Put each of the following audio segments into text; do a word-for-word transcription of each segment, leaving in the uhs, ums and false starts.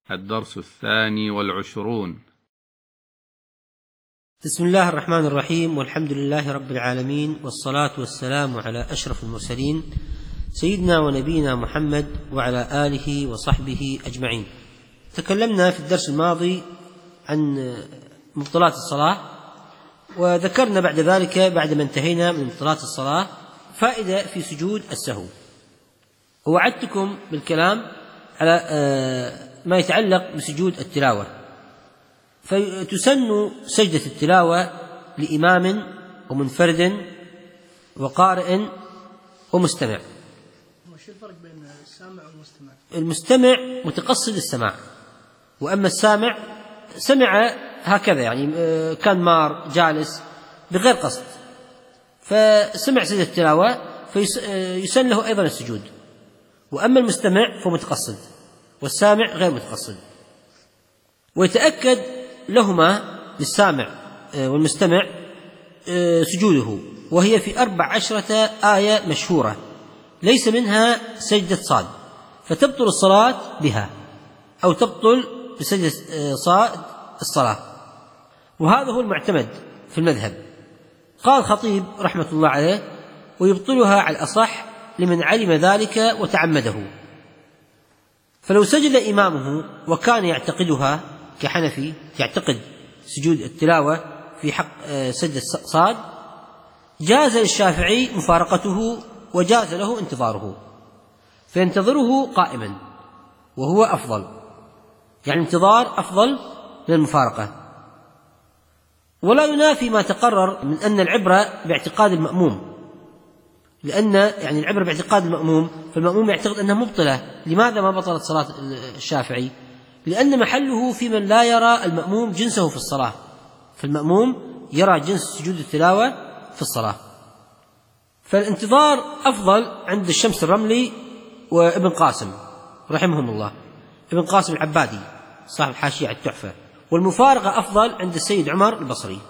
الدرس الثاني والعشرون. بسم الله الرحمن الرحيم، والحمد لله رب العالمين، والصلاة والسلام على أشرف المرسلين سيدنا ونبينا محمد وعلى آله وصحبه أجمعين. تكلمنا في الدرس الماضي عن مبطلات الصلاة، وذكرنا بعد ذلك بعدما انتهينا من مبطلات الصلاة فائدة في سجود السهو، ووعدتكم بالكلام على ما يتعلق بسجود التلاوة. فتسن سجدة التلاوة لإمام ومنفرد وقارئ ومستمع. وش الفرق بين السامع والمستمع؟ المستمع متقصد السماع، وأما السامع سمع هكذا، يعني كان مار جالس بغير قصد فسمع سجدة التلاوة فيسن له أيضا السجود. وأما المستمع فمتقصد، والسامع غير متقصد. ويتأكد لهما للسامع والمستمع سجوده، وهي في أربع عشرة آية مشهورة ليس منها سجدة صاد، فتبطل الصلاة بها أو تبطل بسجدة صاد الصلاة، وهذا هو المعتمد في المذهب. قال الخطيب رحمة الله عليه: ويبطلها على الأصح لمن علم ذلك وتعمده. فلو سجد إمامه وكان يعتقدها كحنفي، يعتقد سجود التلاوة في حق سجدة صاد، جاز للشافعي مفارقته وجاز له انتظاره، فينتظره قائما وهو أفضل، يعني انتظار أفضل من المفارقة. ولا ينافي ما تقرر من أن العبرة باعتقاد المأموم، لأن يعني العبرة باعتقاد المأموم، فالمأموم يعتقد أنها مبطلة. لماذا ما بطلت صلاة الشافعي؟ لأن محله في من لا يرى المأموم جنسه في الصلاة، فالمأموم يرى جنس سجود التلاوة في الصلاة. فالانتظار أفضل عند الشمس الرملي وابن قاسم رحمهم الله، ابن قاسم العبادي صاحب الحاشية على التحفة. والمفارقة أفضل عند السيد عمر البصري.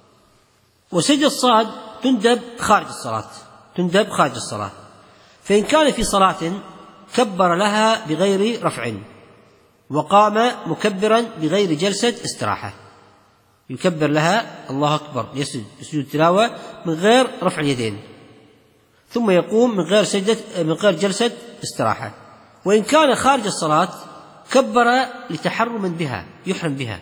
وسجدة الصاد تندب خارج الصلاة، تندب خارج الصلاة، فإن كان في صلاة كبر لها بغير رفع، وقام مكبرا بغير جلسة استراحة، يكبر لها الله أكبر يسجد سجود التلاوة من غير رفع اليدين، ثم يقوم من غير سجدة من غير جلسة استراحة. وإن كان خارج الصلاة كبر لتحرم بها، يحرم بها،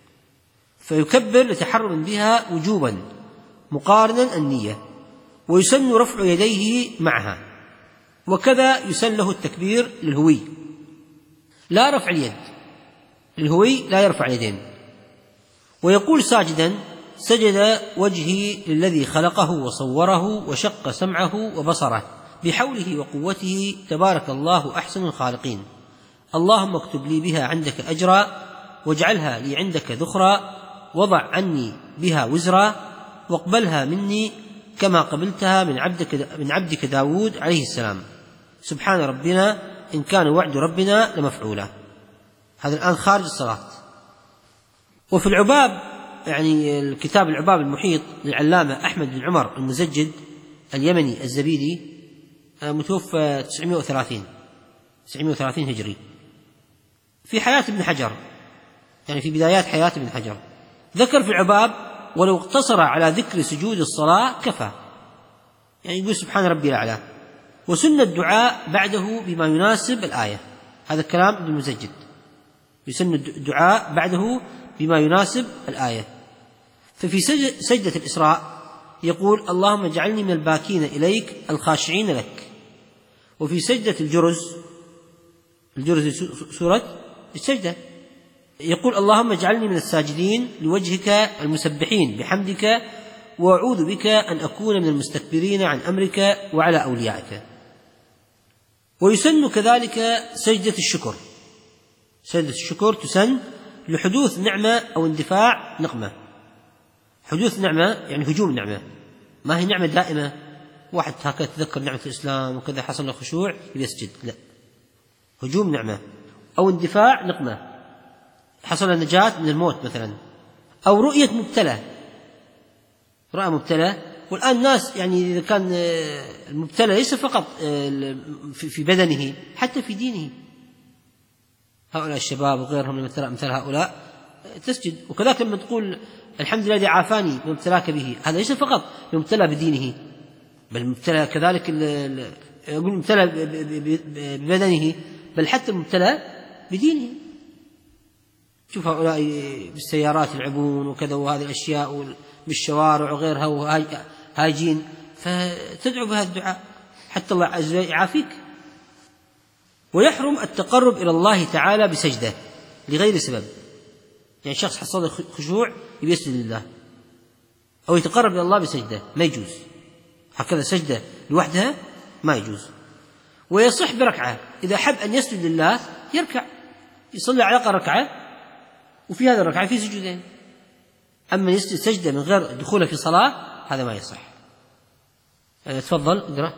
فيكبر لتحرم بها وجوبا مقارنا النية، ويسن رفع يديه معها، وكذا يسن له التكبير للهوي، لا رفع اليد للهوي، لا يرفع يدين. ويقول ساجدا: سجد وجهي للذي خلقه وصوره وشق سمعه وبصره بحوله وقوته، تبارك الله أحسن الخالقين. اللهم اكتب لي بها عندك أجرا، واجعلها لي عندك ذخرا، وضع عني بها وزرا، واقبلها مني كما قبلتها من عبدك, من عبدك داود عليه السلام. سبحان ربنا إن كان وعد ربنا لمفعولا. هذا الآن خارج الصلاة. وفي العباب، يعني الكتاب العباب المحيط للعلامة أحمد بن عمر المزجد اليمني الزبيدي، متوفى تسعمائة وثلاثين هجري، في حياة ابن حجر، يعني في بدايات حياة ابن حجر، ذكر في العباب: ولو اقتصر على ذكر سجود الصلاة كفى، يعني يقول سبحان ربي الأعلى، وسن الدعاء بعده بما يناسب الآية. هذا الكلام ابن المزجد، يسن الدعاء بعده بما يناسب الآية. ففي سجدة الإسراء يقول: اللهم اجعلني من الباكين إليك الخاشعين لك. وفي سجدة الجرز، الجرز سورة السجدة، يقول: اللهم اجعلني من الساجدين لوجهك المسبحين بحمدك، وأعوذ بك أن أكون من المستكبرين عن أمرك وعلى أوليائك. ويسن كذلك سجدة الشكر. سجدة الشكر تسن لحدوث نعمة أو اندفاع نقمة. حدوث نعمة يعني هجوم نعمة، ما هي نعمة دائمة، واحد هكذا تذكر نعمة الإسلام وكذا حصل له خشوع يسجد، لا، هجوم نعمة أو اندفاع نقمة، حصل النجاة من الموت مثلا، أو رؤية مبتلى، رأى مبتلى. والآن الناس يعني إذا كان المبتلى ليس فقط في بدنه، حتى في دينه، هؤلاء الشباب وغيرهم مثل هؤلاء تسجد. وكذلك لما تقول الحمد لله الذي عافاني من ابتلاك به، هذا ليس فقط مبتلى بدينه، بل مبتلى كذلك يقول مبتلى ببدنه، بل حتى مبتلى بدينه. شوف هؤلاء بالسيارات يلعبون وكذا وهذه الأشياء بالشوارع وغيرها وهاجين، فتدعو بهذا الدعاء حتى الله عز وجل يعافيك. ويحرم التقرب إلى الله تعالى بسجدة لغير سبب، يعني شخص حصل خشوع يسجد لله أو يتقرب إلى الله بسجدة ما يجوز، هكذا سجدة لوحدها ما يجوز. ويصح بركعة، إذا حب أن يسجد لله يركع يصلي على الأقل ركعة وفي هذا الركعة في سجودين. أما يسجد سجدة من غير دخوله في صلاة هذا ما يصح. تفضل اقرأ.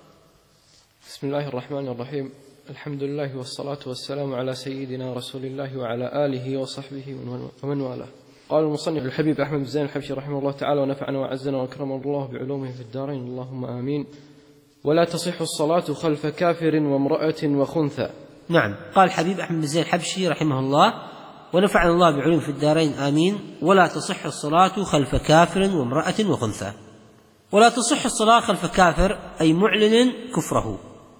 بسم الله الرحمن الرحيم. الحمد لله والصلاة والسلام على سيدنا رسول الله وعلى آله وصحبه ومن والاه. قال المصنف الحبيب أحمد بن زين الحبشي رحمه الله تعالى ونفعنا وعزنا وأكرمنا الله بعلومه في الدارين اللهم آمين. ولا تصح الصلاة خلف كافر وامرأة وخنثى. نعم، قال الحبيب أحمد بن زين الحبشي رحمه الله ونفعنا الله بعلومه في الدارين آمين. ولا تصح الصلاة خلف كافر وامرأة وخنثى. ولا تصح الصلاة خلف كافر أي معلن كفره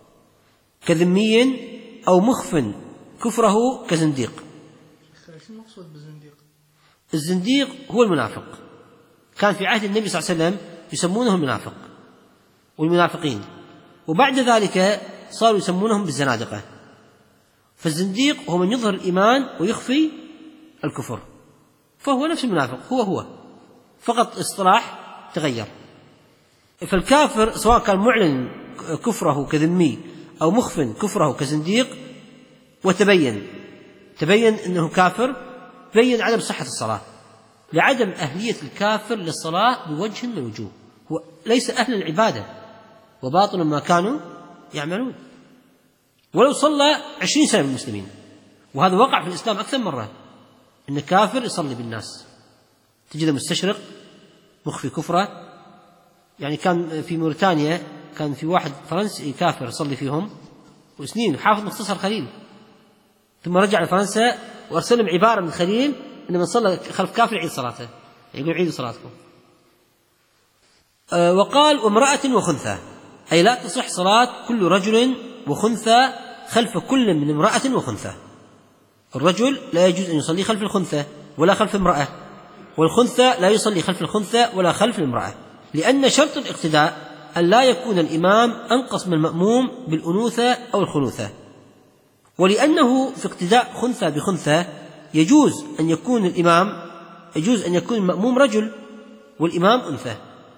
كذمي أو مخف كفره كزنديق. شو المقصود بالزنديق؟ الزنديق هو المنافق، كان في عهد النبي صلى الله عليه وسلم يسمونه المنافق والمنافقين، وبعد ذلك صاروا يسمونهم بالزنادقة. فالزنديق هو من يظهر الإيمان ويخفي الكفر، فهو نفس المنافق، هو هو فقط اصطلاح تغير. فالكافر سواء كان معلن كفره كذمي أو مخف كفره كزنديق وتبين تبين أنه كافر، بين عدم صحة الصلاة لعدم أهلية الكافر للصلاة بوجه من الوجوه، هو ليس أهل العبادة وباطل ما كانوا يعملون. ولو صلى عشرين سنة بالمسلمين، وهذا وقع في الإسلام أكثر مرة، إن كافر يصلي بالناس تجده مستشرق مخفي كفره. يعني كان في موريتانيا كان في واحد فرنسي كافر يصلي فيهم وسنين حافظ مختصر خليل، ثم رجع لفرنسا وأرسلهم عبارة من خليل إن من صلى خلف كافر يعيد صلاته، يقول عيدوا صلاتكم. أه وقال وامرأة وخنثى أي لا تصح صلاة كل رجل وخنثى خلف كل من امرأة وخنثى. الرجل لا يجوز أن يصلي خلف الخنثى ولا خلف امرأة، والخنثى لا يصلي خلف الخنثى ولا خلف الامرأة، لأن شرط الاقتداء أن لا يكون الإمام أنقص من المأموم بالأنوثة أو الخنوثة، ولأنه في اقتداء خنثى بخنثى يجوز أن يكون الإمام يجوز أن يكون المأموم رجل والإمام أنثى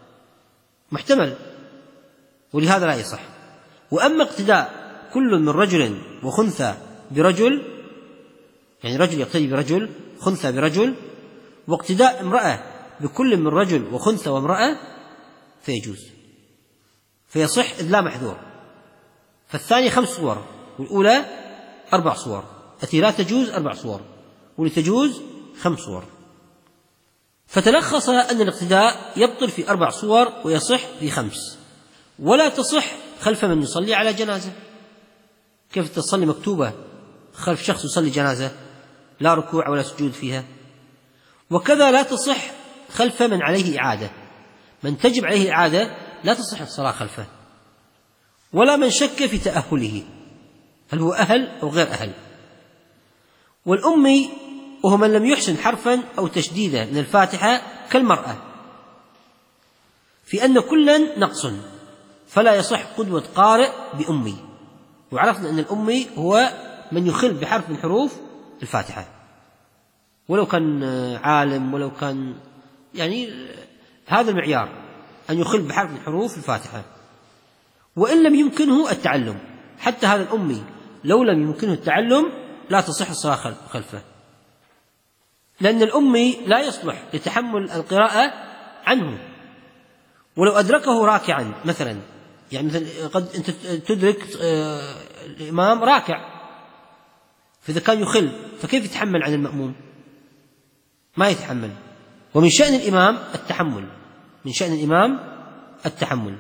محتمل، ولهذا لا يصح. وأما اقتداء كل من رجل وخنثى برجل، يعني رجل يقتدي برجل خنثى برجل، واقتداء امرأة بكل من رجل وخنثى وامرأة فيجوز فيصح إذ لا محذور. فالثاني خمس صور والأولى أربع صور، التي لا تجوز أربع صور والتي تجوز خمس صور. فتلخص أن الاقتداء يبطل في أربع صور ويصح في خمس. ولا تصح خلف من يصلي على جنازة. كيف تصلي مكتوبة خلف شخص يصلي جنازة لا ركوع ولا سجود فيها؟ وكذا لا تصح خلف من عليه إعادة، من تجب عليه إعادة لا تصح الصلاة خلفه، ولا من شك في تأهله هل هو أهل أو غير أهل. والأمي وهو من لم يحسن حرفا أو تشديدا من الفاتحة كالمرأة، في أن كلا نقص فلا يصح قدوة قارئ بأمي. وعرفنا أن الأمي هو من يخل بحرف من حروف الفاتحة، ولو كان عالم ولو كان، يعني هذا المعيار أن يخل بحرف من حروف الفاتحة. وإن لم يمكنه التعلم، حتى هذا الأمي لو لم يمكنه التعلم لا تصح الصلاة خلفه، لأن الأمي لا يصلح لتحمل القراءة عنه. ولو أدركه راكعا مثلا، يعني مثلا قد أنت تدرك الإمام راكع، فإذا كان يخل فكيف يتحمل عن المأموم؟ ما يتحمل. ومن شأن الإمام التحمل، من شأن الإمام التحمل.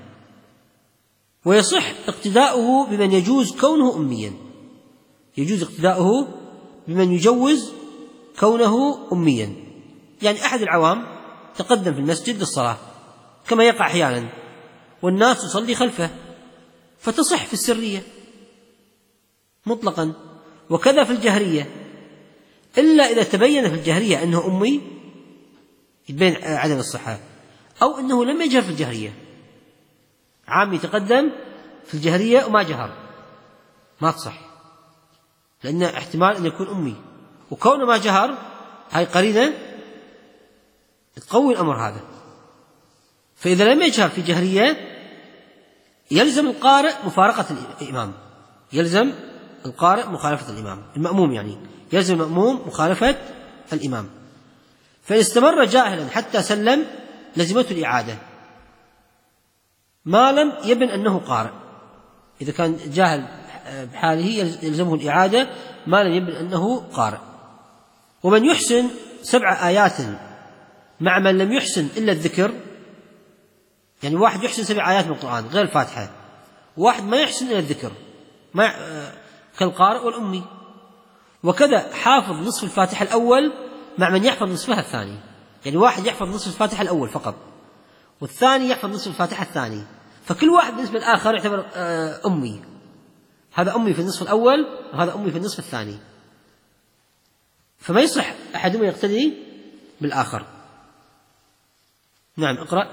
ويصح اقتداؤه بمن يجوز كونه أميا، يجوز اقتداؤه بمن يجوز كونه أميا، يعني أحد العوام تقدم في المسجد للصلاة كما يقع أحيانا والناس تصلي خلفه فتصح في السرية مطلقا، وكذا في الجهرية، إلا إذا تبين في الجهرية أنه أمي يتبين عدم الصحة، أو أنه لم يجهر في الجهرية، عام يتقدم في الجهرية وما جهر ما تصح، لأن احتمال أن يكون أمي، وكونه ما جهر هاي قرينة تقوي الأمر هذا. فإذا لم يجهر في جهرية يلزم القارئ مفارقة الإمام، يلزم القارئ مخالفة الإمام، المأموم يعني يلزم المأموم مخالفة الإمام. فإن استمر جاهلا حتى سلم لزمته الإعادة ما لم يبن أنه قارئ، إذا كان جاهل بحاله يلزمه الإعادة ما لم يبن أنه قارئ. ومن يحسن سبع آيات مع من لم يحسن إلا الذكر، يعني واحد يحسن سبع آيات من القرآن غير الفاتحة، واحد ما يحسن إلا الذكر مع كالقارئ والأمي. وكذا حافظ نصف الفاتحة الأول مع من يحفظ نصفها الثاني، يعني واحد يحفظ نصف الفاتحة الأول فقط والثاني يحفظ نصف الفاتحة الثاني، فكل واحد بالنسبة للآخر يعتبر أمي، هذا أمي في النصف الأول وهذا أمي في النصف الثاني، فما يصح أحدهما يقتدي بالآخر. نعم اقرأ.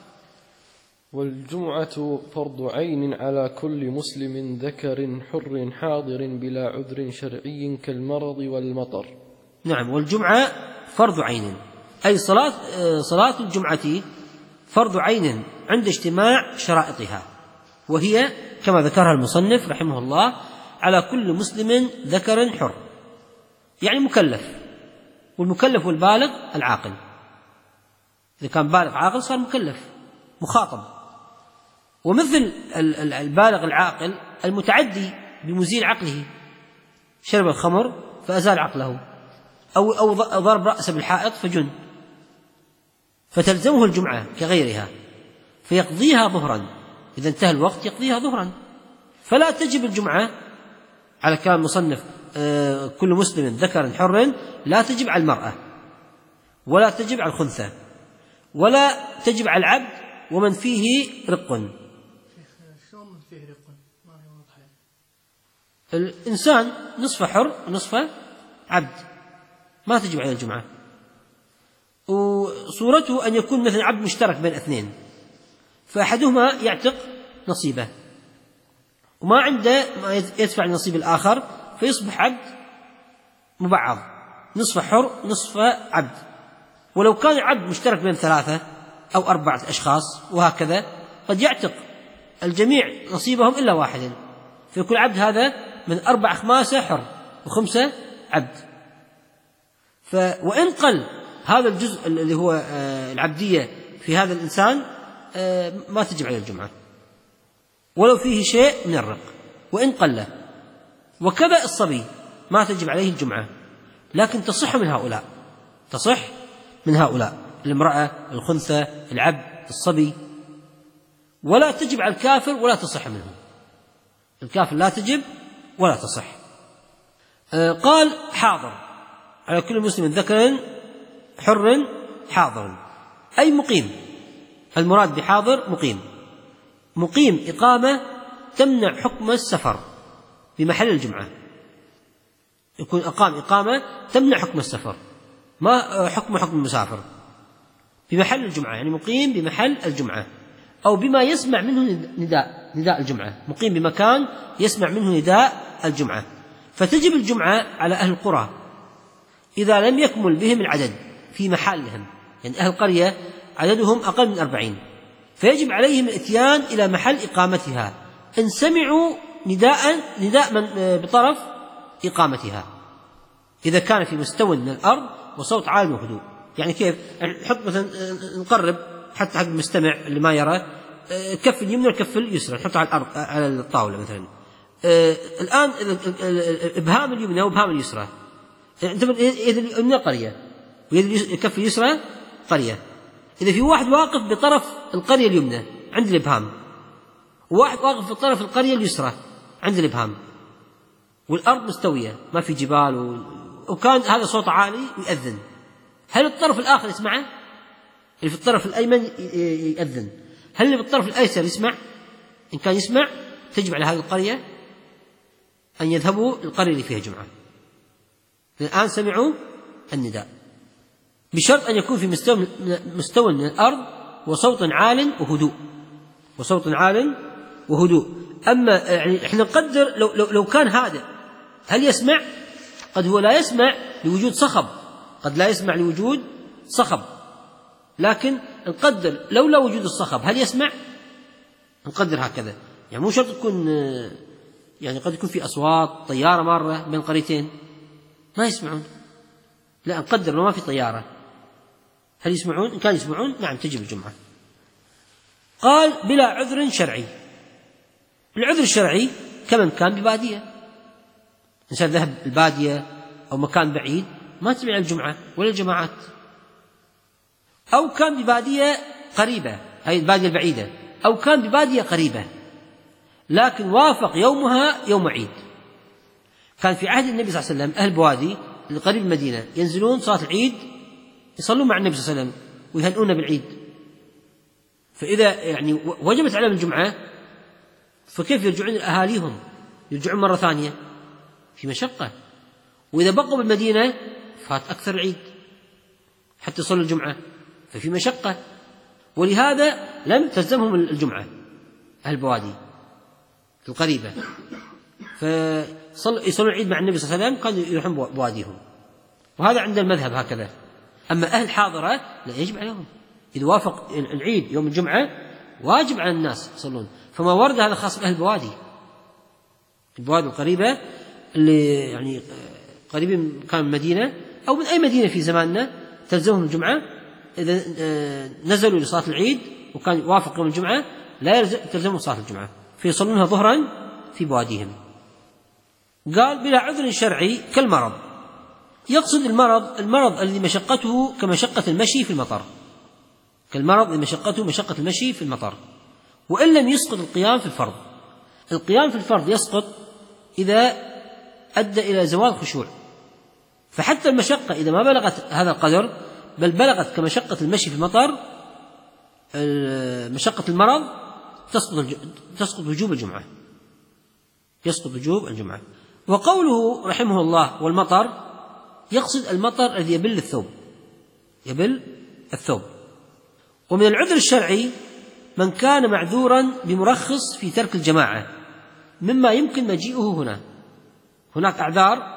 والجمعة فرض عين على كل مسلم ذكر حر حاضر بلا عذر شرعي كالمرض والمطر. نعم، والجمعة فرض عين، أي صلاة صلاة الجمعة فرض عين عند اجتماع شرائطها، وهي كما ذكرها المصنف رحمه الله على كل مسلم ذكر حر، يعني مكلف، والمكلف والبالغ العاقل، إذا كان بالغ عاقل صار مكلف مخاطب. ومثل البالغ العاقل المتعدي بمزيل عقله، شرب الخمر فأزال عقله، أو أو ضرب رأسه بالحائط فجن، فتلزمه الجمعة كغيرها فيقضيها ظهرا، إذا انتهى الوقت يقضيها ظهرا. فلا تجب الجمعة على كلام المصنف آه كل مسلم ذكر حر، لا تجب على المرأة ولا تجب على الخنثى ولا تجب على العبد ومن فيه رق. شلون من فيه رق؟ ما هي واضحة. الإنسان نصف حر ونصف عبد ما تجب عليه الجمعة، وصورته أن يكون مثل عبد مشترك بين اثنين، فأحدهما يعتق نصيبه وما عنده ما يدفع النصيب الآخر فيصبح عبد مبعض، نصف حر نصف عبد. ولو كان عبد مشترك بين ثلاثة أو أربعة أشخاص وهكذا قد يعتق الجميع نصيبهم إلا واحد، فيكون عبد هذا من أربع خماسة حر وخمسة عبد. ف وإن قل هذا الجزء اللي هو العبدية في هذا الإنسان ما تجب عليه الجمعة ولو فيه شيء من الرق وإن قل. وكذا الصبي ما تجب عليه الجمعة، لكن تصح من هؤلاء، تصح من هؤلاء الامرأة، الخنثى، العبد، الصبي. ولا تجب على الكافر ولا تصح منه، الكافر لا تجب ولا تصح. آه قال حاضر على كل مسلم ذكر حر حاضر، أي مقيم، المراد بحاضر مقيم، مقيم إقامة تمنع حكم السفر بمحل الجمعة، يكون أقام إقامة تمنع حكم السفر، ما حكم حكم المسافر، بمحل الجمعة، يعني مقيم بمحل الجمعة، أو بما يسمع منه نداء نداء الجمعة، مقيم بمكان يسمع منه نداء الجمعة. فتجب الجمعة على أهل القرى إذا لم يكمل بهم العدد في محلهم، يعني أهل القرية عددهم أقل من أربعين، فيجب عليهم الإتيان إلى محل إقامتها إن سمعوا نداء نداء من بطرف إقامتها، إذا كان في مستوى من الأرض وصوت عال وهدوء. يعني كيف؟ نحط مثلا نقرب حتى حق المستمع اللي ما يرى كف اليمنى والكف اليسرى نحطها على الأرض على الطاولة مثلا. الآن إبهام اليمنى وإبهام اليسرى، يد اليمنى قرية ويد الكف اليسرى قرية. إذا في واحد واقف بطرف القرية اليمنى عند الإبهام، وواحد واقف في طرف القرية اليسرى عند الإبهام، والأرض مستوية ما في جبال وكان هذا صوت عالي ويأذن، هل الطرف الآخر يسمعه؟ اللي في الطرف الأيمن يأذن، هل اللي في الطرف الأيسر يسمع؟ إن كان يسمع تجب على هذه القرية أن يذهبوا للقرية اللي فيها جمعة. الآن سمعوا النداء، بشرط أن يكون في مستوى مستوى من الأرض وصوت عال وهدوء، وصوت عال وهدوء. أما يعني إحنا نقدر لو, لو, لو كان هادئ هل يسمع؟ قد هو لا يسمع لوجود صخب، قد لا يسمع لوجود صخب، لكن نقدر لولا وجود الصخب هل يسمع؟ نقدر هكذا، يعني مو شرط تكون، يعني قد يكون في أصوات طيارة مارة بين قريتين ما يسمعون، لا نقدر لو ما في طيارة هل يسمعون؟ إن كان يسمعون نعم تجب الجمعة. قال بلا عذر شرعي. العذر الشرعي كمن كان ببادية، إنسان ذهب البادية أو مكان بعيد ما تبع الجمعة ولا الجماعات، أو كان ببادية قريبة، هي البادية البعيدة، أو كان ببادية قريبة لكن وافق يومها يوم عيد. كان في عهد النبي صلى الله عليه وسلم أهل بوادي القريب المدينة ينزلون صلاة العيد يصلون مع النبي صلى الله عليه وسلم ويهنئون بالعيد، فإذا يعني وجبت عليهم الجمعة فكيف يرجعون لأهاليهم؟ يرجعون مرة ثانية في مشقة، وإذا بقوا بالمدينة فات أكثر العيد حتى يصلوا الجمعة ففي مشقة، ولهذا لم تلزمهم الجمعة أهل بوادي القريبة، فيصلوا العيد مع النبي صلى الله عليه وسلم كانوا يروحون بواديهم، وهذا عند المذهب هكذا. أما أهل حاضرة لا يجب عليهم، إذا وافق العيد يوم الجمعة واجب على الناس يصلون. فما ورد هذا خاص بأهل البوادي، البوادي القريبة اللي يعني قريبين كان من المدينة أو من أي مدينة في زماننا تلزمهم الجمعة، إذا نزلوا لصلاة العيد وكان وافق يوم الجمعة لا تلزمهم صلاة الجمعة فيصلونها ظهرا في بواديهم. قال بلا عذر شرعي كالمرض. يقصد المرض المرض الذي مشقته كمشقة المشي في المطر، كالمرض الذي مشقته مشقة المشي في المطر، وإن لم يسقط القيام في الفرض. القيام في الفرض يسقط إذا أدى إلى زوال الخشوع، فحتى المشقة إذا ما بلغت هذا القدر بل بلغت كمشقة المشي في المطر مشقة المرض تسقط تسقط وجوب الجمعة، يسقط وجوب الجمعة. وقوله رحمه الله والمطر يقصد المطر الذي يبل الثوب، يبل الثوب. ومن العذر الشرعي من كان معذورا بمرخص في ترك الجماعة مما يمكن مجيئه هنا. هناك أعذار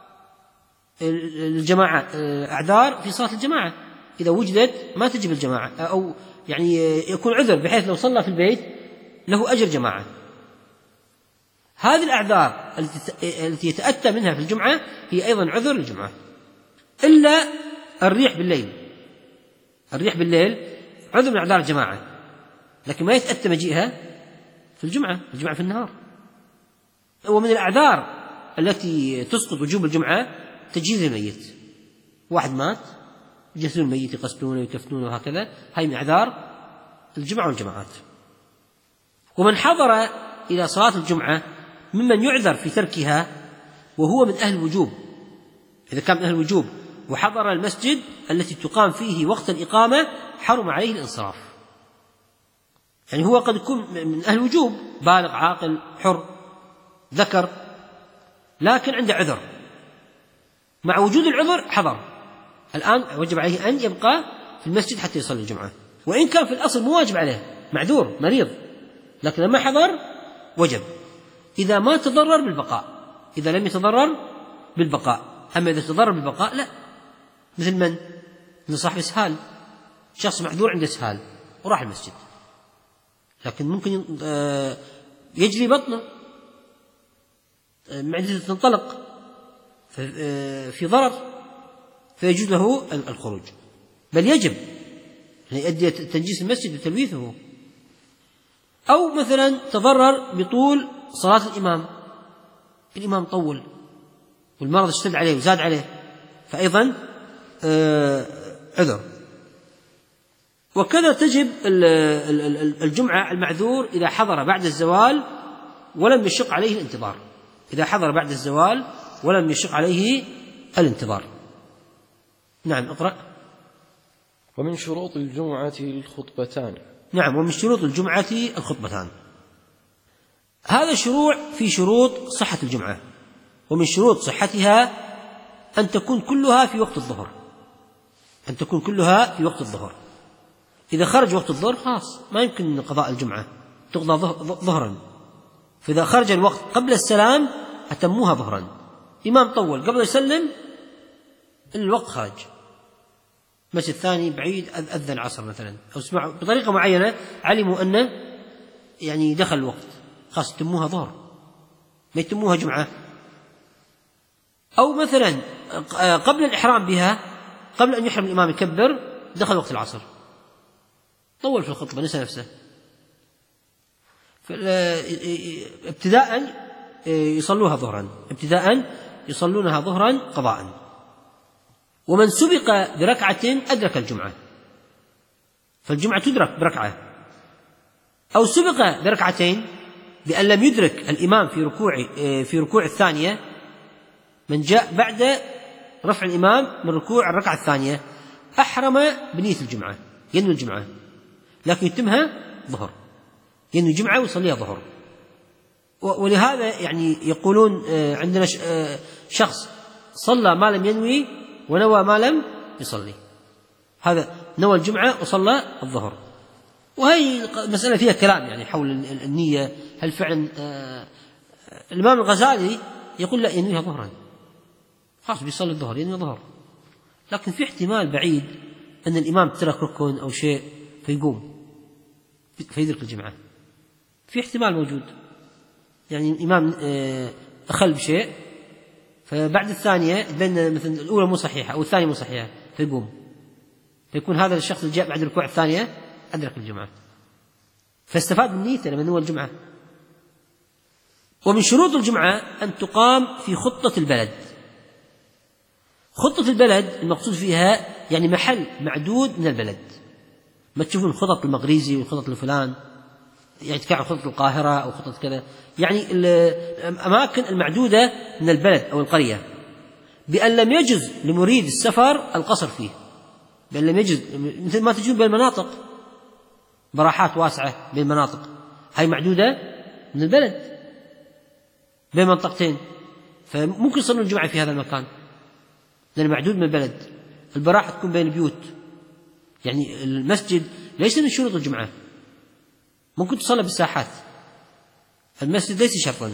الجماعة، أعذار في صلاة الجماعة إذا وجدت ما تجب الجماعة، أو يعني يكون عذر بحيث لو صلى في البيت له أجر جماعة. هذه الأعذار التي يتأتى منها في الجمعة هي أيضا عذر الجمعة، إلا الريح بالليل. الريح بالليل عذر من أعذار الجماعة، لكن ما يتأتى مجيئها في الجمعة، الجمعة في النهار. ومن الأعذار التي تسقط وجوب الجمعة تجهيز الميت، واحد مات يجهزون الميت يغسلونه ويكفنونه وهكذا، هاي من أعذار الجمعة والجماعات. ومن حضر إلى صلاة الجمعة ممن يعذر في تركها وهو من أهل الوجوب، إذا كان من أهل الوجوب وحضر المسجد التي تقام فيه وقت الإقامة حرم عليه الانصراف. يعني هو قد يكون من أهل الوجوب بالغ عاقل حر ذكر، لكن عنده عذر، مع وجود العذر حضر، الآن وجب عليه أن يبقى في المسجد حتى يصلي الجمعة، وإن كان في الأصل مو واجب عليه، معذور مريض، لكن لما حضر وجب إذا ما تضرر بالبقاء، إذا لم يتضرر بالبقاء. أما إذا تضرر بالبقاء لا، مثل من؟ من صاحب إسهال، شخص معذور عنده إسهال وراح المسجد، لكن ممكن يجري بطنه معدته تنطلق في ضرر فيجوز له الخروج، بل يجب أن يؤدي تنجيس المسجد وتلويثه. أو مثلا تضرر بطول صلاة الإمام، الإمام طول والمرض اشتد عليه وزاد عليه فأيضا عذر. وكذا تجب الجمعة المعذور إذا حضر بعد الزوال ولم يشق عليه الانتظار، إذا حضر بعد الزوال ولم يشق عليه الانتظار. نعم اقرأ. ومن شروط الجمعة الخطبتان. نعم، ومن شروط الجمعة الخطبتان. هذا الشروع في شروط صحة الجمعة، ومن شروط صحتها أن تكون كلها في وقت الظهر، أن تكون كلها في وقت الظهر. إذا خرج وقت الظهر خلاص ما يمكن قضاء الجمعة، تقضى ظهرا. فإذا خرج الوقت قبل السلام أتموها ظهرا. إمام طول قبل يسلم الوقت خرج، مسجد ثاني بعيد أذن العصر مثلا، أو سمعوا بطريقة معينة علموا أن يعني دخل الوقت، خاص يتموها ظهر ما يتموها جمعة. أو مثلا قبل الإحرام بها، قبل أن يحرم الإمام يكبر دخل وقت العصر، طول في الخطبة نسى نفسه، ابتداء يصلوها ظهرا، ابتداء يصلونها ظهرا قضاء. ومن سبق بركعة أدرك الجمعة، فالجمعة تدرك بركعة، أو سبق بركعتين بأن لم يدرك الإمام في ركوع في ركوع الثانية، من جاء بعد رفع الإمام من ركوع الركعة الثانية أحرم بنية الجمعة، ينوي الجمعة لكن يتمها ظهر، ينوي الجمعة ويصليها ظهر. ولهذا يعني يقولون عندنا شخص صلى ما لم ينوي ونوى ما لم يصلي، هذا نوى الجمعة وصلى الظهر. وهي مسألة فيها كلام يعني حول النية، هل فعلا الإمام الغزالي يقول لا ينويها ظهرا، خلاص بيصلي الظهر ينوي ظهر، لكن في احتمال بعيد أن الإمام ترك ركن أو شيء فيقوم فيدرك الجمعة، في احتمال موجود، يعني الإمام أخل بشيء فبعد الثانية بين مثلا الأولى مو صحيحة أو الثانية مو صحيحة فيقوم، فيكون هذا الشخص اللي جاء بعد الركوع الثانية أدرك الجمعة، فاستفاد من نيته لما نوى الجمعة. ومن شروط الجمعة أن تقام في خطة البلد. خطة البلد المقصود فيها يعني محل معدود من البلد، ما تشوفون خطط المغريزي وخطط الفلان، يعني تكون خطة القاهرة أو خطة كذا، يعني الأماكن المعدودة من البلد أو القرية، بأن لم يجز لمريد السفر القصر فيه، بأن لم يجز، مثل ما تجون بين المناطق براحات واسعة بين المناطق، هاي معدودة من البلد بين منطقتين، فممكن يصلون الجمعة في هذا المكان لأنه معدود من البلد. البراحة تكون بين البيوت، يعني المسجد ليس من شروط الجمعة، ممكن تصلى بالساحات، المسجد ليس شرطا.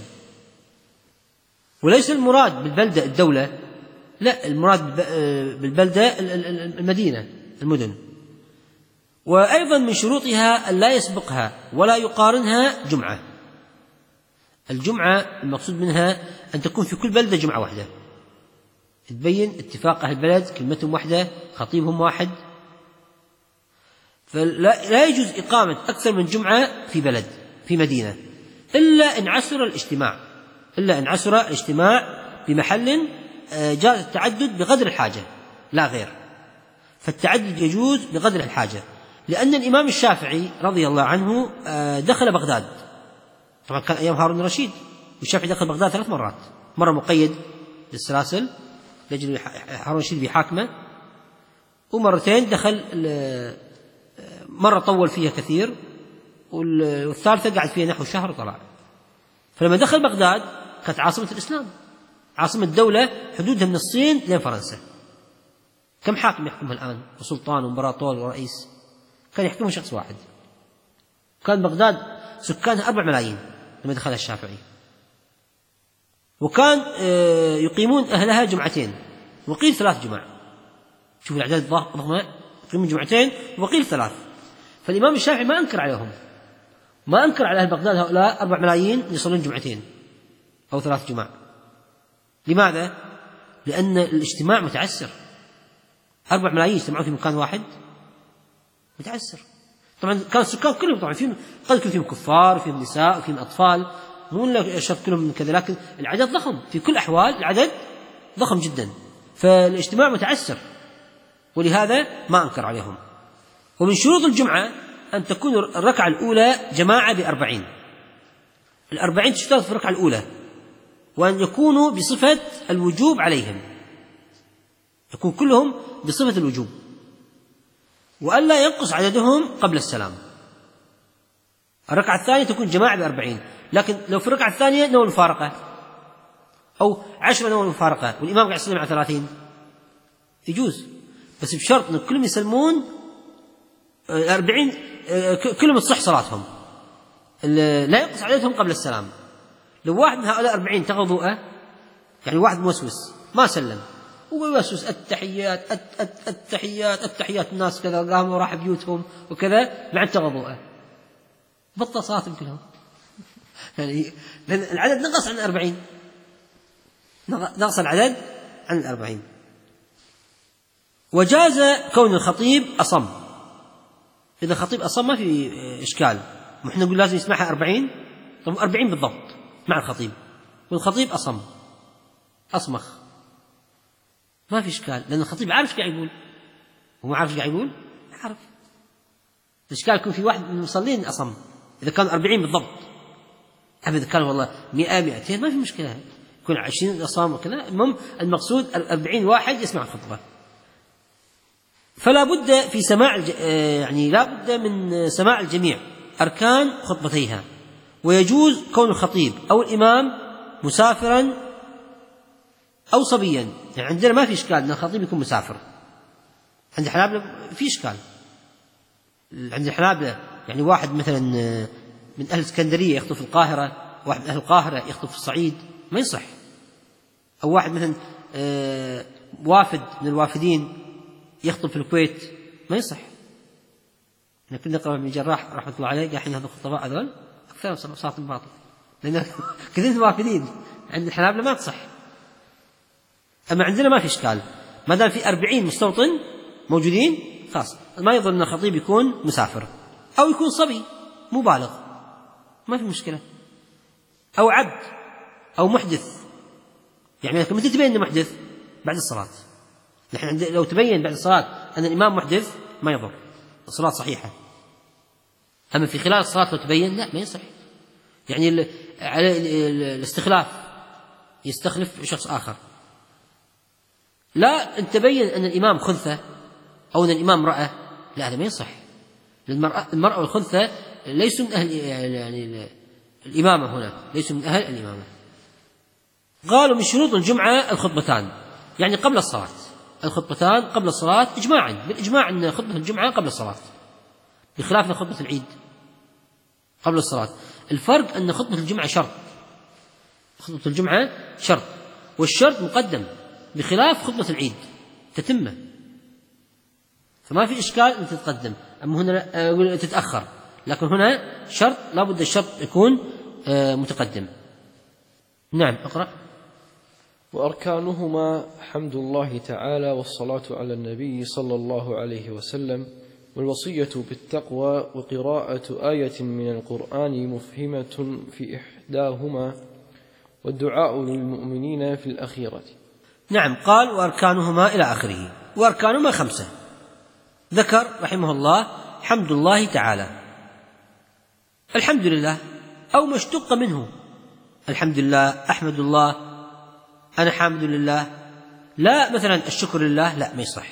وليس المراد بالبلدة الدولة، لا، المراد بالبلدة المدينة المدن. وأيضا من شروطها أن لا يسبقها ولا يقارنها جمعة. الجمعة المقصود منها أن تكون في كل بلدة جمعة واحدة، تبين اتفاق أهل البلد، كلمتهم واحدة، خطيبهم واحد، فلا يجوز إقامة أكثر من جمعة في بلد في مدينة إلا إن عسر الاجتماع، إلا إن عسر الاجتماع بمحل جاز التعدد بقدر الحاجة لا غير، فالتعدد يجوز بقدر الحاجة. لأن الإمام الشافعي رضي الله عنه دخل بغداد، طبعا كان أيام هارون الرشيد، والشافعي دخل بغداد ثلاث مرات، مرة مقيد بالسلاسل لأجل هارون الرشيد بحاكمة، ومرتين دخل مرة طول فيها كثير، والثالثة قعد فيها نحو شهر وطلع. فلما دخل بغداد كانت عاصمة الإسلام، عاصمة الدولة، حدودها من الصين لين فرنسا، كم حاكم يحكمها الآن، وسلطان وامبراطور ورئيس، كان يحكمها شخص واحد. كان بغداد سكانها أربع ملايين لما دخلها الشافعي، وكان يقيمون أهلها جمعتين وقيل ثلاث جمع، شوفوا الأعداد الضخمة، يقيمون جمعتين وقيل ثلاث. فالإمام الشافعي ما أنكر عليهم، ما أنكر على أهل بغداد هؤلاء أربع ملايين يصلون جمعتين أو ثلاث جمع. لماذا؟ لأن الاجتماع متعسر، أربع ملايين يجتمعون في مكان واحد متعسر. طبعا كان السكان كلهم طبعا فيهم، قد يكون فيهم كفار وفيهم نساء وفيهم أطفال، مو شرط كلهم من كذا، لكن العدد ضخم في كل الأحوال، العدد ضخم جدا، فالاجتماع متعسر، ولهذا ما أنكر عليهم. ومن شروط الجمعة أن تكون الركعة الأولى جماعة بأربعين، الأربعين تشترط في الركعة الأولى، وأن يكونوا بصفة الوجوب عليهم، يكون كلهم بصفة الوجوب، وألا ينقص عددهم قبل السلام. الركعة الثانية تكون جماعة بأربعين، لكن لو في الركعة الثانية نوى المفارقة أو عشرة نوى المفارقة والإمام قاعد يسلم على ثلاثين يجوز، بس بشرط أن كلهم يسلمون أربعين، كلهم تصح صلاتهم، لا ينقص عددهم قبل السلام. لو واحد من هؤلاء أربعين تغض وضوءه، يعني واحد موسوس ما سلم ويوسوس التحيات التحيات التحيات الناس كذا، قاموا وراح بيوتهم وكذا مع تغضوءه، بطل صلاتهم كلهم، يعني لأن العدد نقص عن أربعين، نقص العدد عن الأربعين. وجاز كون الخطيب أصم، إذا الخطيب أصم ما في إشكال، وإحنا نقول لازم يسمعها أربعين، طب أربعين بالضبط مع الخطيب، والخطيب أصم أصمخ ما في إشكال، لأن الخطيب عارف ايش قاعد يقول، هو عارف ايش قاعد يقول، عارف. الإشكال يكون في واحد من المصلين أصم، إذا كان أربعين بالضبط، أما إذا كان والله مئة مئتين ما في مشكلة، يكون عشرين أصام وكذا، المهم المقصود أربعين واحد يسمع الخطبة. فلا بد في سماع الج... يعني لا بد من سماع الجميع أركان خطبتيها. ويجوز كون الخطيب أو الإمام مسافرا أو صبيا، يعني عندنا ما في إشكال أن الخطيب يكون مسافر، عند الحنابلة في إشكال، عند الحنابلة يعني واحد مثلا من أهل الإسكندرية يخطب في القاهرة، واحد من أهل القاهرة يخطب في الصعيد ما يصح، أو واحد مثلا وافد من الوافدين يخطب في الكويت ما يصح. احنا كنا نقرأ ابن جراح رحمة الله عليه قال حين هذا الخطباء هذول أكثر صلاة باطل، لأن كثير من الوافدين عند الحنابلة ما تصح. أما عندنا ما في إشكال، ما دام في أربعين مستوطن موجودين خلاص، ما يظن أن الخطيب يكون مسافر أو يكون صبي مبالغ ما في مشكلة، أو عبد أو محدث، يعني متى تبين أنه محدث؟ بعد الصلاة. نحن لو تبين بعد الصلاة أن الإمام محدث ما يضر، الصلاة صحيحة. أما في خلال الصلاة لو تبين لا ما يصح، يعني على الاستخلاف يستخلف شخص آخر. لا أن تبين أن الإمام خنثى أو أن الإمام امرأة، لا هذا ما يصح، المرأة, المرأة والخنثى ليسوا من أهل يعني الإمامة، هنا ليسوا من أهل الإمامة. قالوا من شروط الجمعة الخطبتان، يعني قبل الصلاة، الخطبتان قبل الصلاة إجماعا، بالإجماع أن خطبة الجمعة قبل الصلاة، بخلاف خطبة العيد قبل الصلاة. الفرق أن خطبة الجمعة شرط، خطبة الجمعة شرط والشرط مقدم، بخلاف خطبة العيد تتمة، فما في إشكال أن تتقدم، أما هنا تتأخر، لكن هنا شرط لا بد الشرط يكون متقدم. نعم اقرأ. وأركانهما حمد الله تعالى والصلاة على النبي صلى الله عليه وسلم، والوصية بالتقوى، وقراءة آية من القرآن مفهمة في إحداهما، والدعاء للمؤمنين في الأخيرة. نعم، قال وأركانهما إلى آخره. وأركانهما خمسة، ذكر رحمه الله حمد الله تعالى، الحمد لله أو ما اشتق منه، الحمد لله، أحمد الله، أنا حامد لله، لا مثلا الشكر لله لا ما يصح،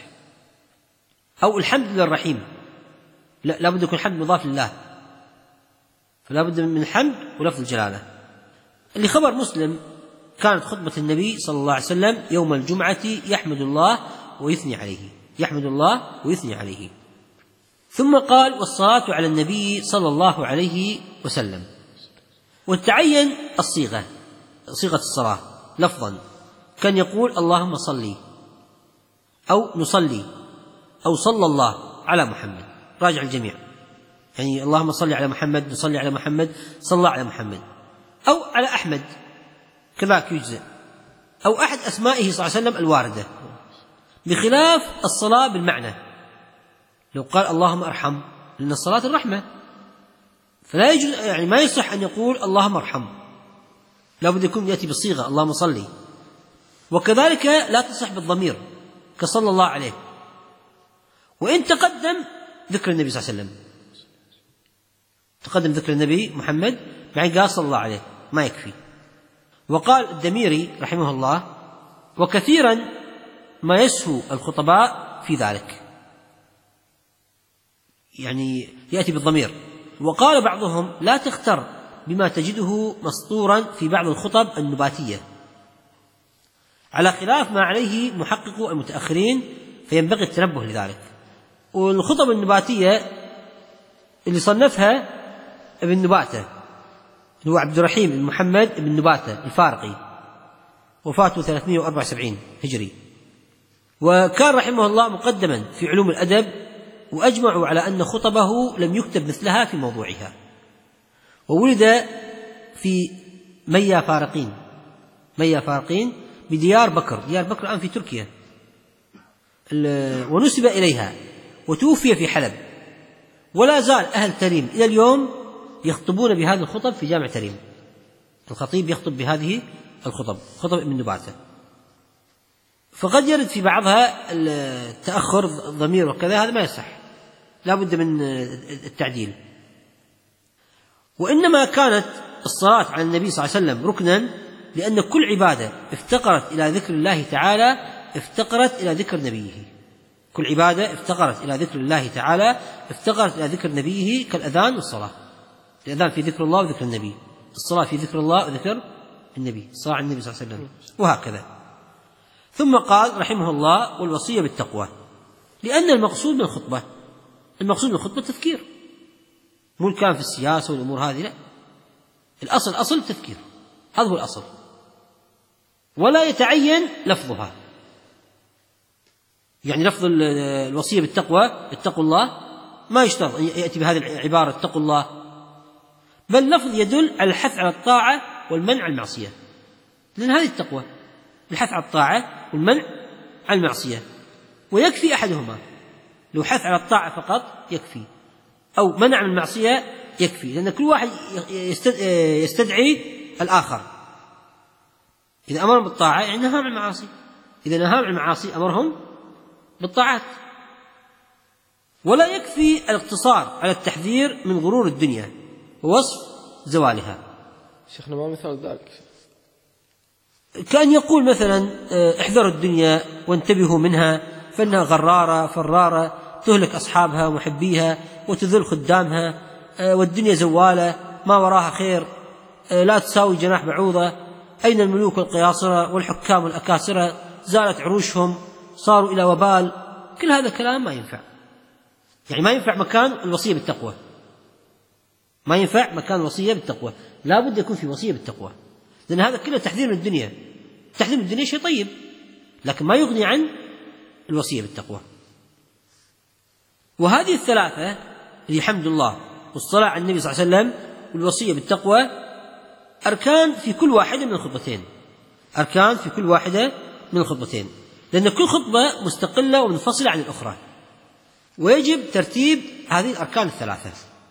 أو الحمد لله الرحيم، لا لابد يكون الحمد مضاف لله، فلا بد من الحمد ولفظ الجلالة. اللي خبر مسلم كانت خطبة النبي صلى الله عليه وسلم يوم الجمعة يحمد الله ويثني عليه، يحمد الله ويثني عليه. ثم قال والصلاة على النبي صلى الله عليه وسلم. وتعين الصيغة، صيغة الصلاة لفظا، كان يقول اللهم صلي أو نصلي أو صلى الله على محمد، راجع الجميع، يعني اللهم صلي على محمد، نصلي على محمد، صلى الله على محمد، أو على أحمد كذاك يجزئ، أو أحد أسمائه صلى الله عليه وسلم الواردة، بخلاف الصلاة بالمعنى. لو قال اللهم ارحم، لأن الصلاة الرحمة، فلا يجوز، يعني ما يصح أن يقول اللهم ارحم، لا بد يكون يأتي بالصيغة اللهم صلي. وكذلك لا تصح بالضمير كصلى الله عليه، وإن تقدم ذكر النبي صلى الله عليه وسلم، تقدم ذكر النبي محمد بعد قال صلى الله عليه ما يكفي. وقال الدميري رحمه الله وكثيرا ما يسهو الخطباء في ذلك، يعني يأتي بالضمير. وقال بعضهم لا تختر بما تجده مسطورا في بعض الخطب النباتية، على خلاف ما عليه محقق المتأخرين، فينبغي التنبه لذلك. والخطب النباتية اللي صنفها ابن نباتة هو عبد الرحيم بن محمد بن نباتة الفارقي، وفاته ثلاثمائة وأربعة وسبعين هجري، وكان رحمه الله مقدما في علوم الأدب، وأجمعوا على أن خطبه لم يكتب مثلها في موضوعها. وولد في ميا فارقين ميا فارقين بديار بكر، ديار بكر الآن في تركيا، ونسب إليها، وتوفي في حلب. ولا زال أهل تريم إلى اليوم يخطبون بهذه الخطب في جامع تريم، الخطيب يخطب بهذه الخطب، خطب ابن نباتة. فقد يرد في بعضها التأخر الضمير وكذا، هذا ما يصح، لا بد من التعديل. وإنما كانت الصلاة على النبي صلى الله عليه وسلم ركنا، لأن كل عبادة افتقرت إلى ذكر الله تعالى افتقرت إلى ذكر نبيه. كل عبادة افتقرت إلى ذكر الله تعالى افتقرت إلى ذكر نبيه، كالأذان والصلاة. الأذان في ذكر الله وذكر النبي، الصلاة في ذكر الله وذكر النبي، الصلاة على النبي صلى الله عليه وسلم، وهكذا. ثم قال رحمه الله والوصية بالتقوى، لأن المقصود من الخطبة المقصود من الخطبة التذكير، مو كان في السياسة والأمور هذه، لا، الأصل أصل التذكير، هذا هو الأصل، ولا يتعين لفظها. يعني لفظ الوصية بالتقوى اتقوا الله ما يشترط أن يأتي بهذه العبارة اتقوا الله، بل لفظ يدل على الحث على الطاعة والمنع عن المعصية، لأن هذه التقوى الحث على الطاعة والمنع عن المعصية، ويكفي أحدهما، لو حث على الطاعة فقط يكفي، أو منع من المعصية يكفي، لأن كل واحد يستدعي الآخر. إذا أمرهم بالطاعة يعني نهاهم عن المعاصي، إذا نهاهم عن المعاصي أمرهم بالطاعات. ولا يكفي الاقتصار على التحذير من غرور الدنيا ووصف زوالها. شيخنا ما مثال ذلك؟ كأن يقول مثلا احذروا الدنيا وانتبهوا منها فإنها غرارة فرارة تهلك أصحابها ومحبيها وتذل خدامها، والدنيا زوالة ما وراها خير، لا تساوي جناح بعوضة، أين الملوك القياصرة والحكام الأكاسرة، زالت عروشهم صاروا إلى وبال. كل هذا كلام ما ينفع، يعني ما ينفع مكان الوصية بالتقوى، ما ينفع مكان الوصية بالتقوى، لا بد يكون في وصية بالتقوى، لأن هذا كله تحذير من الدنيا. تحذير من الدنيا شيء طيب، لكن ما يغني عن الوصية بالتقوى. وهذه الثلاثة اللي حمد الله والصلاة على النبي صلى الله عليه وسلم والوصية بالتقوى أركان في كل واحدة من الخطبتين، أركان في كل واحدة من الخطبتين، لأن كل خطبة مستقلة ومنفصلة عن الأخرى، ويجب ترتيب هذه الأركان الثلاثة.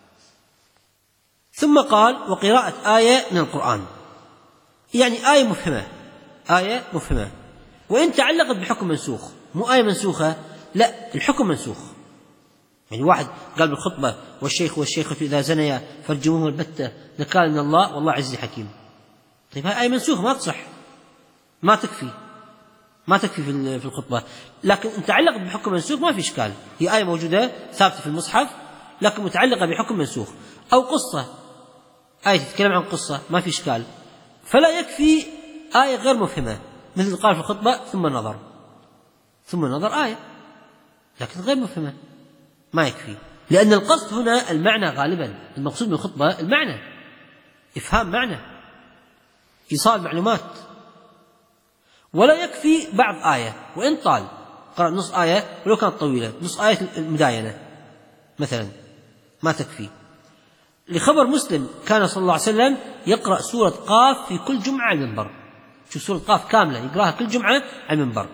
ثم قال وقراءة آية من القرآن، يعني آية مفهمة، آية مفهمة، وإن تعلقت بحكم منسوخ، مو آية منسوخة، لا، الحكم منسوخ. يعني واحد قال بالخطبة والشيخ والشيخة إذا زنيا فارجموهما البتة نكال من الله والله عزيز حكيم، طيب هاي آية منسوخة ما تصح، ما تكفي ما تكفي في الخطبة، لكن إن تعلقت بحكم منسوخ ما في إشكال، هي آية موجودة ثابتة في المصحف لكن متعلقة بحكم منسوخ، أو قصة، آية تتكلم عن قصة ما في إشكال. فلا يكفي آية غير مفهمة مثل قال في الخطبة ثم نظر، ثم نظر آية لكن غير مفهمة ما يكفي، لأن القصد هنا المعنى غالبا، المقصود من الخطبة المعنى، إفهام معنى، إيصال معلومات. ولا يكفي بعض آية وإن طال، قرأ نص آية ولو كانت طويلة، نص آية المداينة مثلا ما تكفي. لخبر مسلم كان صلى الله عليه وسلم يقرأ سورة قاف في كل جمعة على المنبر، شوف سورة قاف كاملة يقرأها كل جمعة على المنبر.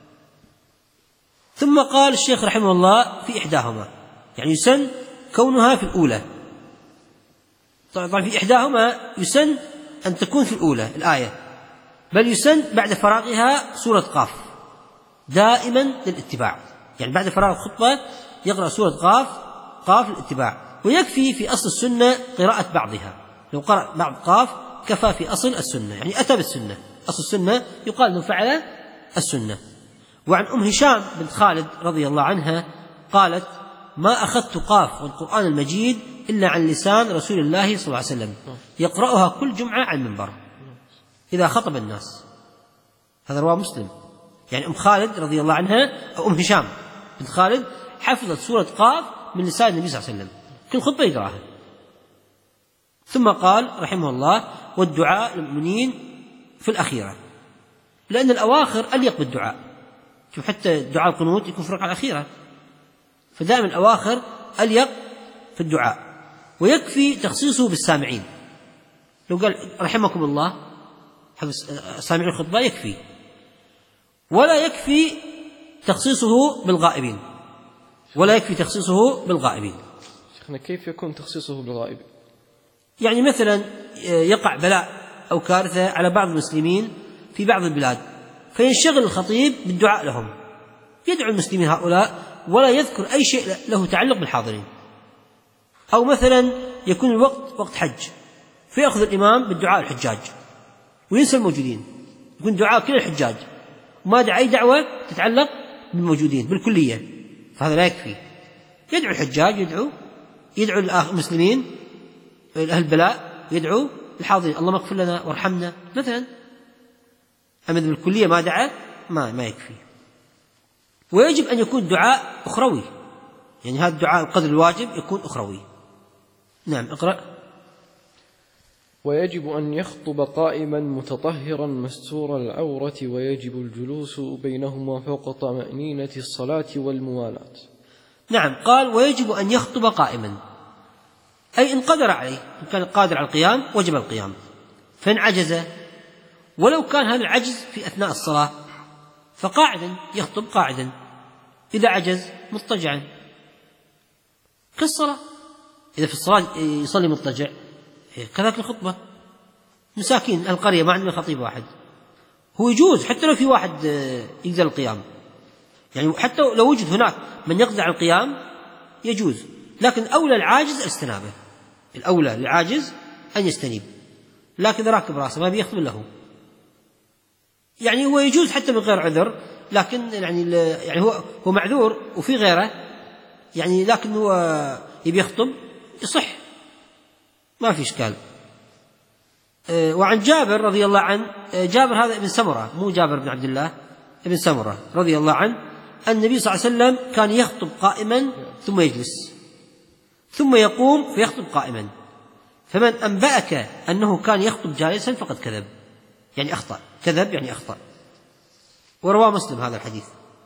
ثم قال الشيخ رحمه الله في إحداهما، يعني يسن كونها في الأولى، طبعا في إحداهما يسن أن تكون في الأولى الآية، بل يسن بعد فراغها سورة قاف دائما للاتباع، يعني بعد فراغ الخطبة يقرأ سورة قاف قاف للاتباع. ويكفي في أصل السنة قراءة بعضها، لو قرأ بعض قاف كفى في أصل السنة، يعني أتى بالسنة، أصل السنة يقال أنه فعل السنة. وعن أم هشام بنت خالد رضي الله عنها قالت: ما أخذت قاف والقرآن المجيد إلا عن لسان رسول الله صلى الله عليه وسلم يقرأها كل جمعة على المنبر إذا خطب الناس. هذا رواه مسلم. يعني أم خالد رضي الله عنها أو أم هشام بنت خالد حفظت سورة قاف من لسان النبي صلى الله عليه وسلم، كل خطبة يقرأها. ثم قال رحمه الله: والدعاء للمؤمنين في الأخيرة، لأن الأواخر أليق بالدعاء. شوف حتى دعاء القنوت يكون في الركعة الأخيرة، فدائما الأواخر أليق في الدعاء. ويكفي تخصيصه بالسامعين، لو قال رحمكم الله حق سامعين الخطبة يكفي، ولا يكفي تخصيصه بالغائبين، ولا يكفي تخصيصه بالغائبين. شيخنا كيف يكون تخصيصه بالغائب؟ يعني مثلا يقع بلاء أو كارثة على بعض المسلمين في بعض البلاد، فينشغل الخطيب بالدعاء لهم، يدعو المسلمين هؤلاء ولا يذكر أي شيء له تعلق بالحاضرين. أو مثلا يكون الوقت وقت حج، فيأخذ الإمام بالدعاء الحجاج وينسى الموجودين، يكون دعاء كل الحجاج وما دعا أي دعوة تتعلق بالموجودين بالكلية، فهذا لا يكفي. يدعو الحجاج، يدعو يدعو المسلمين أهل البلاء، يدعو الحاضرين اللهم اغفر لنا وارحمنا مثلا. أما بالكلية ما دعا ما ما يكفي. ويجب أن يكون دعاء أخروي، يعني هذا الدعاء القدر الواجب يكون أخروي. نعم اقرأ. ويجب أن يخطب قائما متطهرا مستور العورة، ويجب الجلوس بينهما فوق طمأنينة الصلاة والموالاة. نعم، قال ويجب أن يخطب قائما، أي إن قدر عليه، إن كان قادر على القيام وجب القيام، فإن عجز ولو كان هذا العجز في أثناء الصلاة فقاعدا يخطب قاعدا، إذا عجز مضطجعا كالصلاة. إذا في الصلاة يصلي مضطجع كذلك الخطبة. مساكين القرية ما عندنا خطيب واحد، هو يجوز حتى لو في واحد يقدر القيام، يعني حتى لو وجد هناك من يقدر على القيام يجوز، لكن أولى العاجز الاستنابة، الأولى للعاجز أن يستنيب، لكن إذا راكب راسه ما بيخطب له، يعني هو يجوز حتى من غير عذر، لكن يعني يعني هو هو معذور وفي غيره، يعني لكن هو يبي يخطب يصح ما في إشكال. وعن جابر رضي الله عنه، جابر هذا ابن سمرة مو جابر بن عبد الله، ابن سمرة رضي الله عنه، النبي صلى الله عليه وسلم كان يخطب قائما ثم يجلس ثم يقوم فيخطب قائما، فمن أنبأك أنه كان يخطب جالسا فقد كذب، يعني أخطأ، كذب يعني أخطأ. ورواه مسلم هذا الحديث.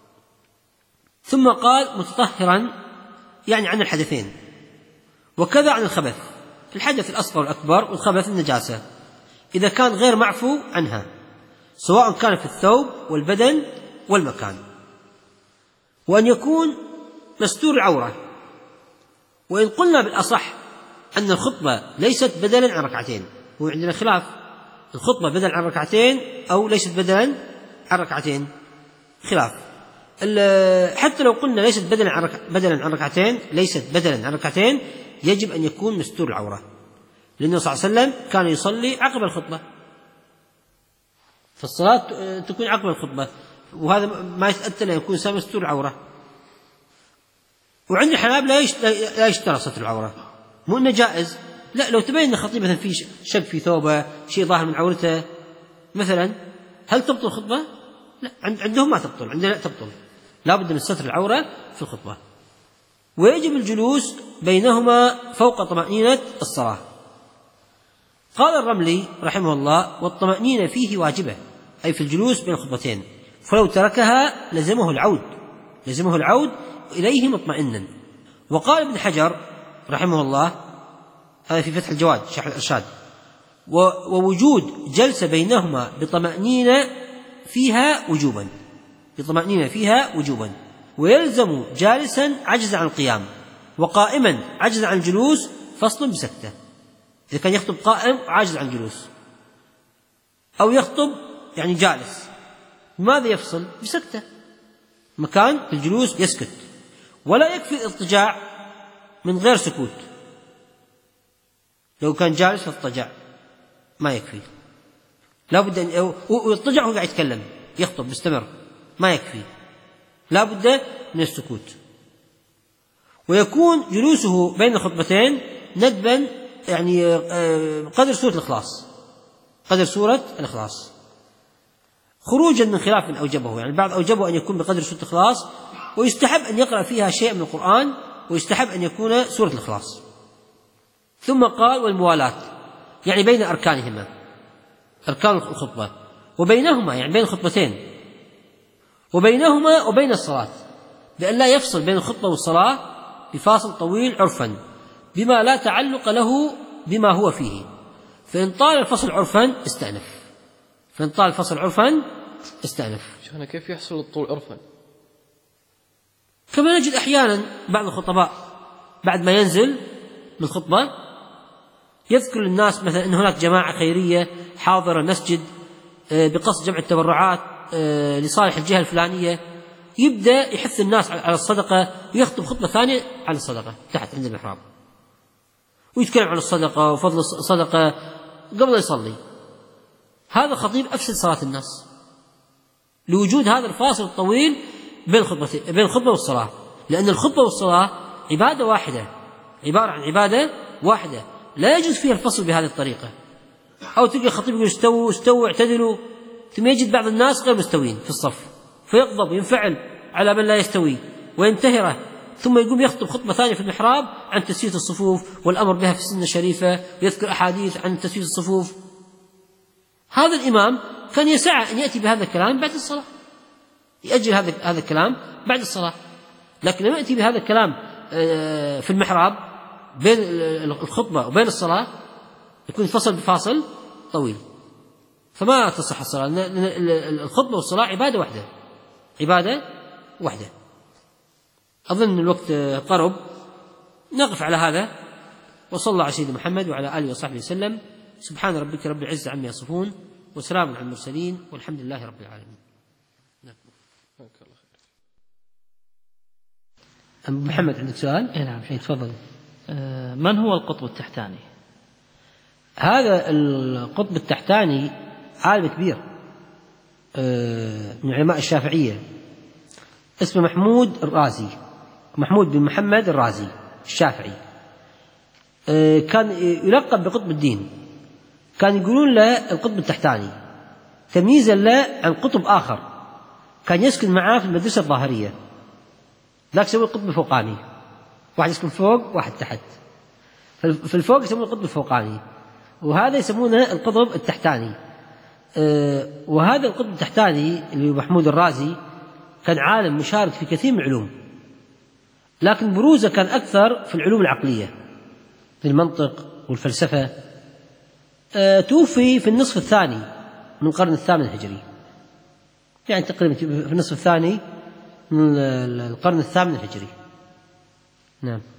ثم قال متطهرا يعني عن الحدثين، وكذا عن الخبث، الحدث الأصغر والأكبر، والخبث النجاسة إذا كان غير معفو عنها، سواء كان في الثوب والبدن والمكان. وأن يكون مستور العورة. وإن قلنا بالأصح أن الخطبة ليست بدلا عن ركعتين، وعندنا خلاف، الخطبة بدلا عن ركعتين أو ليست بدلا عن ركعتين، خلاف. حتى لو قلنا ليست بدلا عن ركع بدلا عن ركعتين ليست بدلا عن ركعتين يجب أن يكون مستور العورة، لأنه صلى الله عليه وسلم كان يصلي عقب الخطبة، فالصلاة تكون عقب الخطبة، وهذا ما يتأتى أن يكون إنسان مستور العورة. وعند الحنابلة لا يشترط ستر العورة، مو إنه جائز، لا، لو تبين أن خطيب مثلا في شق في ثوبه، شيء ظاهر من عورته مثلا، هل تبطل الخطبة؟ لا، عندهم ما تبطل، عندنا لا تبطل، لا بد من ستر العورة في الخطبة. ويجب الجلوس بينهما فوق طمأنينة الصلاة. قال الرملي رحمه الله: والطمأنينة فيه واجبة، أي في الجلوس بين الخطبتين، فلو تركها لزمه العود لزمه العود إليه مطمئنا. وقال ابن حجر رحمه الله، هذا في فتح الجواد شرح الإرشاد: ووجود جلسة بينهما بطمأنينة فيها وجوبا بطمأنينة فيها وجوبا ويلزم جالسا عجز عن القيام، وقائما عجز عن الجلوس، فصل بسكتة. إذا كان يخطب قائم عاجز عن الجلوس، أو يخطب يعني جالس، ماذا يفصل؟ بسكتة، مكان في الجلوس يسكت. ولا يكفي الاضطجاع من غير سكوت، لو كان جالس فاضطجع ما يكفي، لا بد أن يضطجع وهو قاعد يتكلم يخطب مستمر ما يكفي، لا بد من السكوت. ويكون جلوسه بين الخطبتين ندبا، يعني قدر سورة الإخلاص، قدر سورة الإخلاص، خروجا من خلاف من أوجبه. يعني بعض أوجبه أن يكون بقدر سورة الإخلاص، ويستحب أن يقرأ فيها شيء من القرآن، ويستحب أن يكون سورة الإخلاص. ثم قال والموالاة، يعني بين أركانهما، أركان الخطبة وبينهما، يعني بين الخطبتين وبينهما وبين الصلاة، بأن لا يفصل بين الخطبة والصلاة بفاصل طويل عرفا بما لا تعلق له بما هو فيه، فإن طال الفصل عرفا استأنف، فإن طال الفصل عرفا استأنف. شيخنا كيف يحصل الطول عرفا؟ كما نجد أحيانا بعض الخطباء بعد ما ينزل من الخطبة يذكر للناس مثلا أن هناك جماعة خيرية حاضرة المسجد بقصد جمع التبرعات لصالح الجهة الفلانية، يبدأ يحث الناس على الصدقة، ويخطب خطبة ثانية عن الصدقة تحت عند المحراب، ويتكلم عن الصدقة وفضل الصدقة قبل يصلي. هذا خطيب أفسد صلاة الناس لوجود هذا الفاصل الطويل بين الخطبة بين الخطبة والصلاة، لأن الخطبة والصلاة عبادة واحدة، عبارة عن عبادة واحدة، لا يجوز فيها الفصل بهذه الطريقة. أو تلقى خطيب يقول استووا استووا اعتدلوا، ثم يجد بعض الناس غير مستوين في الصف فيغضب وينفعل على من لا يستوي وينتهره، ثم يقوم يخطب خطبة ثانية في المحراب عن تسوية الصفوف والأمر بها في السنة الشريفة، ويذكر أحاديث عن تسوية الصفوف. هذا الإمام كان يسعى أن يأتي بهذا الكلام بعد الصلاة، يأجل هذا هذا الكلام بعد الصلاة، لكن لما يأتي بهذا الكلام في المحراب بين الخطبة وبين الصلاة يكون الفصل بفاصل طويل، فما تصح الصلاة. الخطبة والصلاة عبادة واحدة، عبادة واحدة. أظن الوقت قرب، نقف على هذا، وصلى الله على سيدنا محمد وعلى آله وصحبه وسلم. سبحان ربك رب العزة عما يصفون، وسلام على المرسلين، والحمد لله رب العالمين. محمد عندك سؤال؟ إيه نعم. إيه تفضل. آه من هو القطب التحتاني؟ هذا القطب التحتاني عالم كبير آه من علماء الشافعية، اسمه محمود الرازي، محمود بن محمد الرازي الشافعي. آه كان يلقب بقطب الدين، كان يقولون له القطب التحتاني تمييزا له عن قطب آخر كان يسكن معاه في المدرسة الظاهرية، ذاك يسمونه القطب الفوقاني، واحد يسكن فوق واحد تحت، في الفوق يسمونه القطب الفوقاني، وهذا يسمونه القطب التحتاني. أه وهذا القطب التحتاني اللي هو محمود الرازي كان عالم مشارك في كثير من العلوم، لكن بروزه كان أكثر في العلوم العقلية، في المنطق والفلسفة. أه توفي في النصف الثاني من القرن الثامن الهجري، يعني تقريبا في النصف الثاني من القرن الثامن الهجري. نعم.